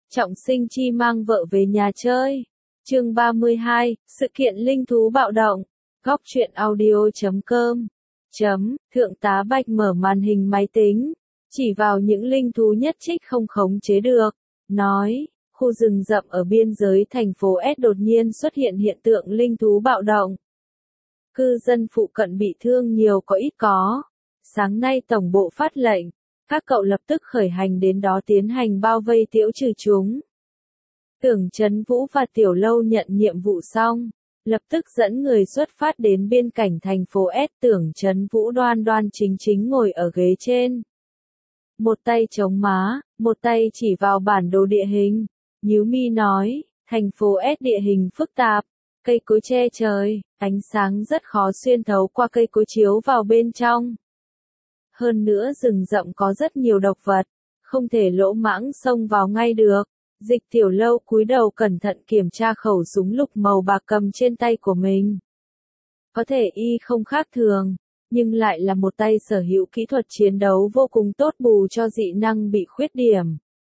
Trọng Sinh Chi mang vợ về nhà chơi. Chương 32, sự kiện linh thú bạo động. Góc truyện audio.com. Thượng tá Bạch mở màn hình máy tính, chỉ vào những linh thú nhất trích không khống chế được, nói, khu rừng rậm ở biên giới thành phố S đột nhiên xuất hiện hiện tượng linh thú bạo động. Cư dân phụ cận bị thương nhiều có ít có. Sáng nay tổng bộ phát lệnh, các cậu lập tức khởi hành đến đó tiến hành bao vây tiễu trừ chúng. Tưởng Trấn Vũ và Tiểu Lâu nhận nhiệm vụ xong, lập tức dẫn người xuất phát đến biên cảnh thành phố S. Tưởng Trấn Vũ đoan đoan chính chính ngồi ở ghế trên. Một tay chống má, một tay chỉ vào bản đồ địa hình, nhíu mi nói, thành phố S địa hình phức tạp, cây cối che trời, ánh sáng rất khó xuyên thấu qua cây cối chiếu vào bên trong. Hơn nữa rừng rậm có rất nhiều độc vật, không thể lỗ mãng xông vào ngay được. Dịch Tiểu Lâu cúi đầu cẩn thận kiểm tra khẩu súng lục màu bạc cầm trên tay của mình. Có thể y không khác thường, nhưng lại là một tay sở hữu kỹ thuật chiến đấu vô cùng tốt bù cho dị năng bị khuyết điểm.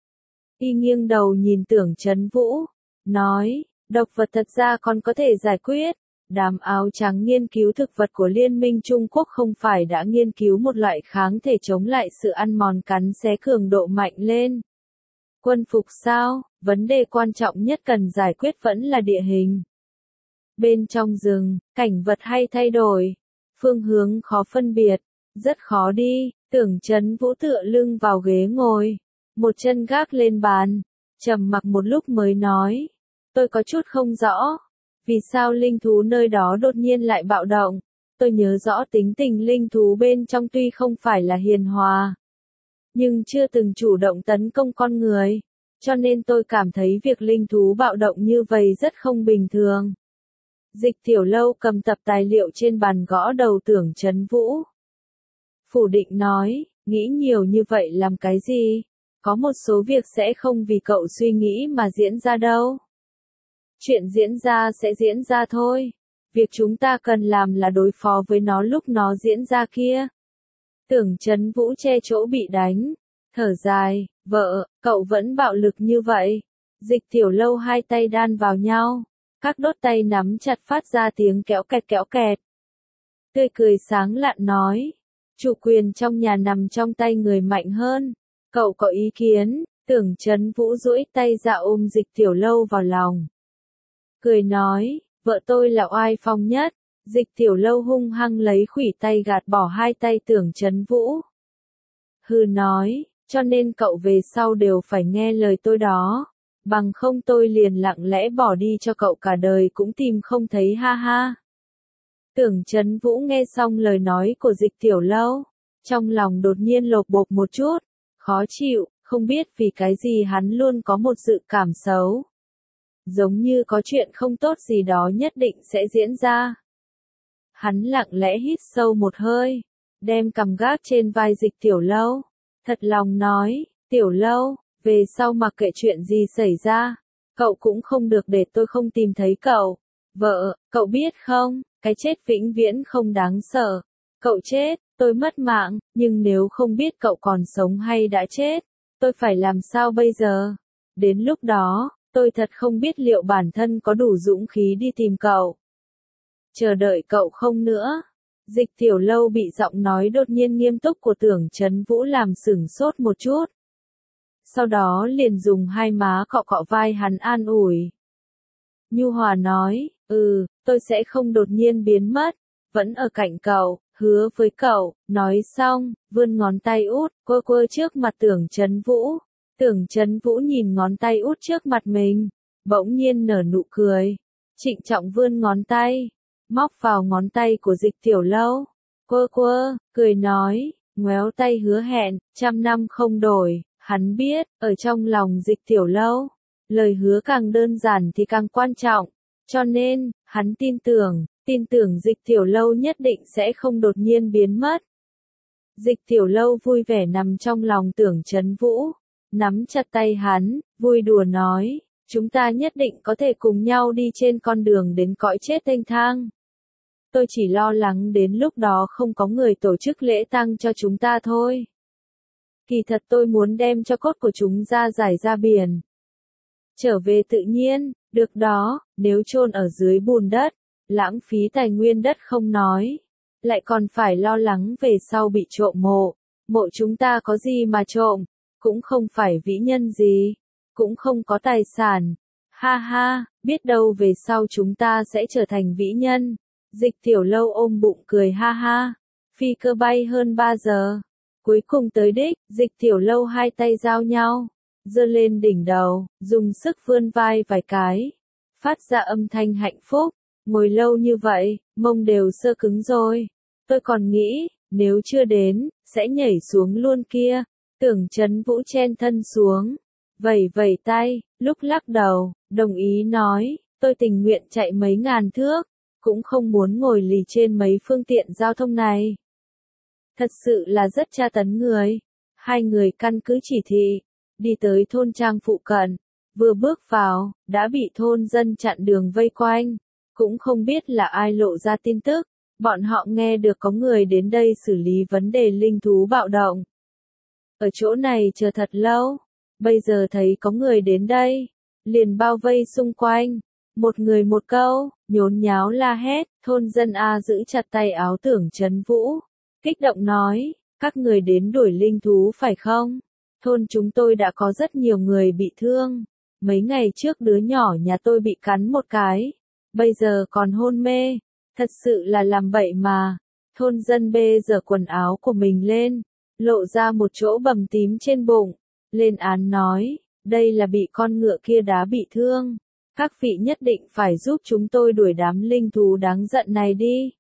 Y nghiêng đầu nhìn Tưởng Trấn Vũ, nói, độc vật thật ra còn có thể giải quyết. Đám áo trắng nghiên cứu thực vật của Liên minh Trung Quốc không phải đã nghiên cứu một loại kháng thể chống lại sự ăn mòn cắn xé cường độ mạnh lên. Quân phục sao? Vấn đề quan trọng nhất cần giải quyết vẫn là địa hình. Bên trong rừng, cảnh vật hay thay đổi, phương hướng khó phân biệt, rất khó đi. Tưởng Trấn Vũ tựa lưng vào ghế ngồi, một chân gác lên bàn, trầm mặc một lúc mới nói, tôi có chút không rõ, vì sao linh thú nơi đó đột nhiên lại bạo động. Tôi nhớ rõ tính tình linh thú bên trong tuy không phải là hiền hòa, nhưng chưa từng chủ động tấn công con người, cho nên tôi cảm thấy việc linh thú bạo động như vậy rất không bình thường. Dịch Tiểu Lâu cầm tập tài liệu trên bàn gõ đầu Tưởng Trấn Vũ. Phủ định nói, nghĩ nhiều như vậy làm cái gì? Có một số việc sẽ không vì cậu suy nghĩ mà diễn ra đâu. Chuyện diễn ra sẽ diễn ra thôi. Việc chúng ta cần làm là đối phó với nó lúc nó diễn ra kia. Tưởng Trấn Vũ che chỗ bị đánh, thở dài, vợ, cậu vẫn bạo lực như vậy. Dịch Tiểu Lâu hai tay đan vào nhau, các đốt tay nắm chặt phát ra tiếng kéo kẹt. Tươi cười sáng lạn nói, chủ quyền trong nhà nằm trong tay người mạnh hơn. Cậu có ý kiến? Tưởng Trấn Vũ duỗi tay ra ôm Dịch Tiểu Lâu vào lòng. Cười nói, vợ tôi là oai phong nhất. Dịch Tiểu Lâu hung hăng lấy khuỷu tay gạt bỏ hai tay Tưởng Trấn Vũ. Hừ nói, cho nên cậu về sau đều phải nghe lời tôi đó. Bằng không tôi liền lặng lẽ bỏ đi cho cậu cả đời cũng tìm không thấy ha ha. Tưởng Trấn Vũ nghe xong lời nói của Dịch Tiểu Lâu, trong lòng đột nhiên lột bột một chút, khó chịu, không biết vì cái gì hắn luôn có một dự cảm xấu. Giống như có chuyện không tốt gì đó nhất định sẽ diễn ra. Hắn lặng lẽ hít sâu một hơi, đem cằm gác trên vai Dịch Tiểu Lâu, thật lòng nói, Tiểu Lâu, về sau mặc kệ chuyện gì xảy ra, cậu cũng không được để tôi không tìm thấy cậu. Vợ, cậu biết không, cái chết vĩnh viễn không đáng sợ. Cậu chết, tôi mất mạng, nhưng nếu không biết cậu còn sống hay đã chết, tôi phải làm sao bây giờ? Đến lúc đó, tôi thật không biết liệu bản thân có đủ dũng khí đi tìm cậu. Chờ đợi cậu không nữa. Dịch Tiểu Lâu bị giọng nói đột nhiên nghiêm túc của Tưởng Trấn Vũ làm sửng sốt một chút. Sau đó liền dùng hai má cọ cọ vai hắn an ủi. Nhu hòa nói, tôi sẽ không đột nhiên biến mất, vẫn ở cạnh cậu, hứa với cậu. Nói xong, vươn ngón tay út, quơ trước mặt Tưởng Trấn Vũ. Tưởng Trấn Vũ nhìn ngón tay út trước mặt mình, bỗng nhiên nở nụ cười, trịnh trọng vươn ngón tay, móc vào ngón tay của Dịch Tiểu Lâu, cười nói, ngoéo tay hứa hẹn, 100 năm không đổi. Hắn biết, ở trong lòng Dịch Tiểu Lâu, lời hứa càng đơn giản thì càng quan trọng, cho nên, hắn tin tưởng Dịch Tiểu Lâu nhất định sẽ không đột nhiên biến mất. Dịch Tiểu Lâu vui vẻ nằm trong lòng Tưởng Trấn Vũ, nắm chặt tay hắn, vui đùa nói, chúng ta nhất định có thể cùng nhau đi trên con đường đến cõi chết tênh thang. Tôi chỉ lo lắng đến lúc đó không có người tổ chức lễ tang cho chúng ta thôi. Kỳ thật tôi muốn đem cho cốt của chúng ra giải ra biển. trở về tự nhiên, được đó, nếu chôn ở dưới bùn đất, lãng phí tài nguyên đất không nói, lại còn phải lo lắng về sau bị trộm mộ. Mộ chúng ta có gì mà trộm, cũng không phải vĩ nhân gì, cũng không có tài sản. Ha ha, biết đâu về sau chúng ta sẽ trở thành vĩ nhân. Dịch Tiểu Lâu ôm bụng cười ha ha. Phi cơ bay hơn 3 giờ. Cuối cùng tới đích, Dịch Tiểu Lâu hai tay giao nhau, giơ lên đỉnh đầu, dùng sức vươn vai vài cái, phát ra âm thanh hạnh phúc. Ngồi lâu như vậy, mông đều sơ cứng rồi. Tôi còn nghĩ, nếu chưa đến, sẽ nhảy xuống luôn kia. Tưởng Trấn Vũ chen thân xuống, vẩy vẩy tay, lúc lắc đầu, đồng ý nói, tôi tình nguyện chạy mấy ngàn thước, cũng không muốn ngồi lì trên mấy phương tiện giao thông này. Thật sự là rất tra tấn người. Hai người căn cứ chỉ thị, đi tới thôn trang phụ cận, vừa bước vào, đã bị thôn dân chặn đường vây quanh, cũng không biết là ai lộ ra tin tức, bọn họ nghe được có người đến đây xử lý vấn đề linh thú bạo động. Ở chỗ này chờ thật lâu, bây giờ thấy có người đến đây, liền bao vây xung quanh, một người một câu, nhốn nháo la hét, thôn dân A giữ chặt tay áo Tưởng Trấn Vũ, kích động nói, các người đến đuổi linh thú phải không? Thôn chúng tôi đã có rất nhiều người bị thương, mấy ngày trước đứa nhỏ nhà tôi bị cắn một cái, bây giờ còn hôn mê, thật sự là làm bậy mà. Thôn dân B giở quần áo của mình lên, lộ ra một chỗ bầm tím trên bụng, lên án nói, đây là bị con ngựa kia đá bị thương, các vị nhất định phải giúp chúng tôi đuổi đám linh thú đáng giận này đi.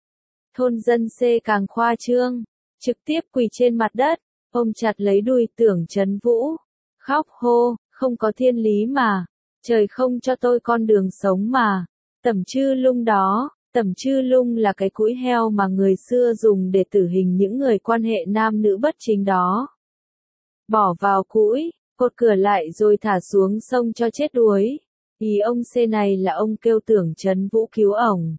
Thôn dân C càng khoa trương, trực tiếp quỳ trên mặt đất, ôm chặt lấy đùi Tưởng Trấn Vũ, khóc hô, không có thiên lý mà, trời không cho tôi con đường sống mà. Tẩm Chư Lung đó, Tẩm Chư Lung là cái cũi heo mà người xưa dùng để tử hình những người quan hệ nam nữ bất chính đó. Bỏ vào cũi, cột cửa lại rồi thả xuống sông cho chết đuối. Ý ông C này là ông kêu Tưởng Trấn Vũ cứu ổng.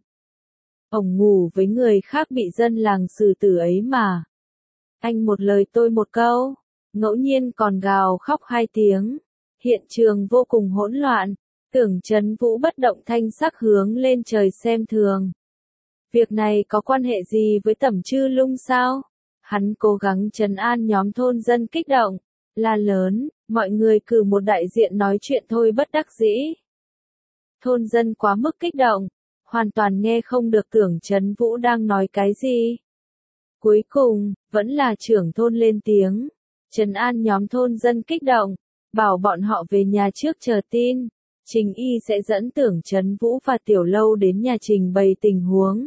Ổng ngủ với người khác bị dân làng xử tử ấy mà. Anh một lời tôi một câu, ngẫu nhiên còn gào khóc hai tiếng. Hiện trường vô cùng hỗn loạn, Tưởng Trấn Vũ bất động thanh sắc hướng lên trời xem thường. Việc này có quan hệ gì với Tẩm Chư Lung sao? Hắn cố gắng trấn an nhóm thôn dân kích động, la lớn, mọi người cử một đại diện nói chuyện thôi bất đắc dĩ. Thôn dân quá mức kích động, hoàn toàn nghe không được Tưởng Trấn Vũ đang nói cái gì. Cuối cùng, vẫn là trưởng thôn lên tiếng, trấn an nhóm thôn dân kích động, bảo bọn họ về nhà trước chờ tin. Trình Y sẽ dẫn Tưởng Trấn Vũ và Tiểu Lâu đến nhà trình bày tình huống.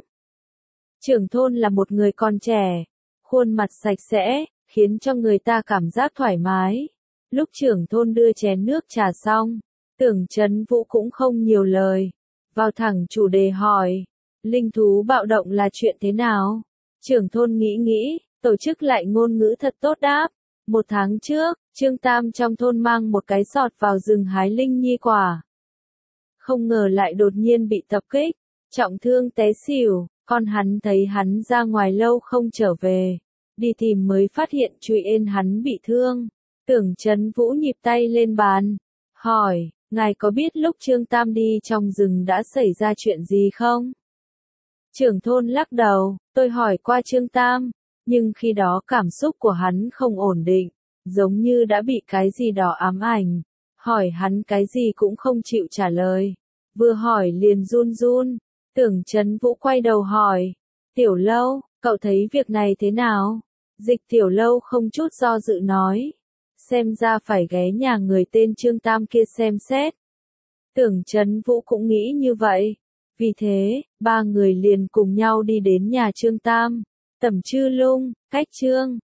Trưởng thôn là một người còn trẻ, khuôn mặt sạch sẽ, khiến cho người ta cảm giác thoải mái. Lúc trưởng thôn đưa chén nước trà xong, Tưởng Trấn Vũ cũng không nhiều lời, vào thẳng chủ đề hỏi, linh thú bạo động là chuyện thế nào? Trưởng thôn nghĩ, tổ chức lại ngôn ngữ thật tốt đáp. 1 tháng trước, Trương Tam trong thôn mang một cái sọt vào rừng hái linh nhi quả. Không ngờ lại đột nhiên bị tập kích, trọng thương té xỉu, con hắn thấy hắn ra ngoài lâu không trở về. Đi tìm mới phát hiện Trụy Ên hắn bị thương. Tưởng Trấn Vũ nhịp tay lên bàn, hỏi, ngài có biết lúc Trương Tam đi trong rừng đã xảy ra chuyện gì không? Trưởng thôn lắc đầu, tôi hỏi qua Trương Tam, nhưng khi đó cảm xúc của hắn không ổn định, giống như đã bị cái gì đó ám ảnh. Hỏi hắn cái gì cũng không chịu trả lời, vừa hỏi liền run run. Tưởng Trấn Vũ quay đầu hỏi, Tiểu Lâu, cậu thấy việc này thế nào? Dịch Tiểu Lâu không chút do dự nói, xem ra phải ghé nhà người tên Trương Tam kia xem xét. Tưởng Trấn Vũ cũng nghĩ như vậy, vì thế, 3 người liền cùng nhau đi đến nhà Trương Tam. Tẩm Chư Lung, cách Trương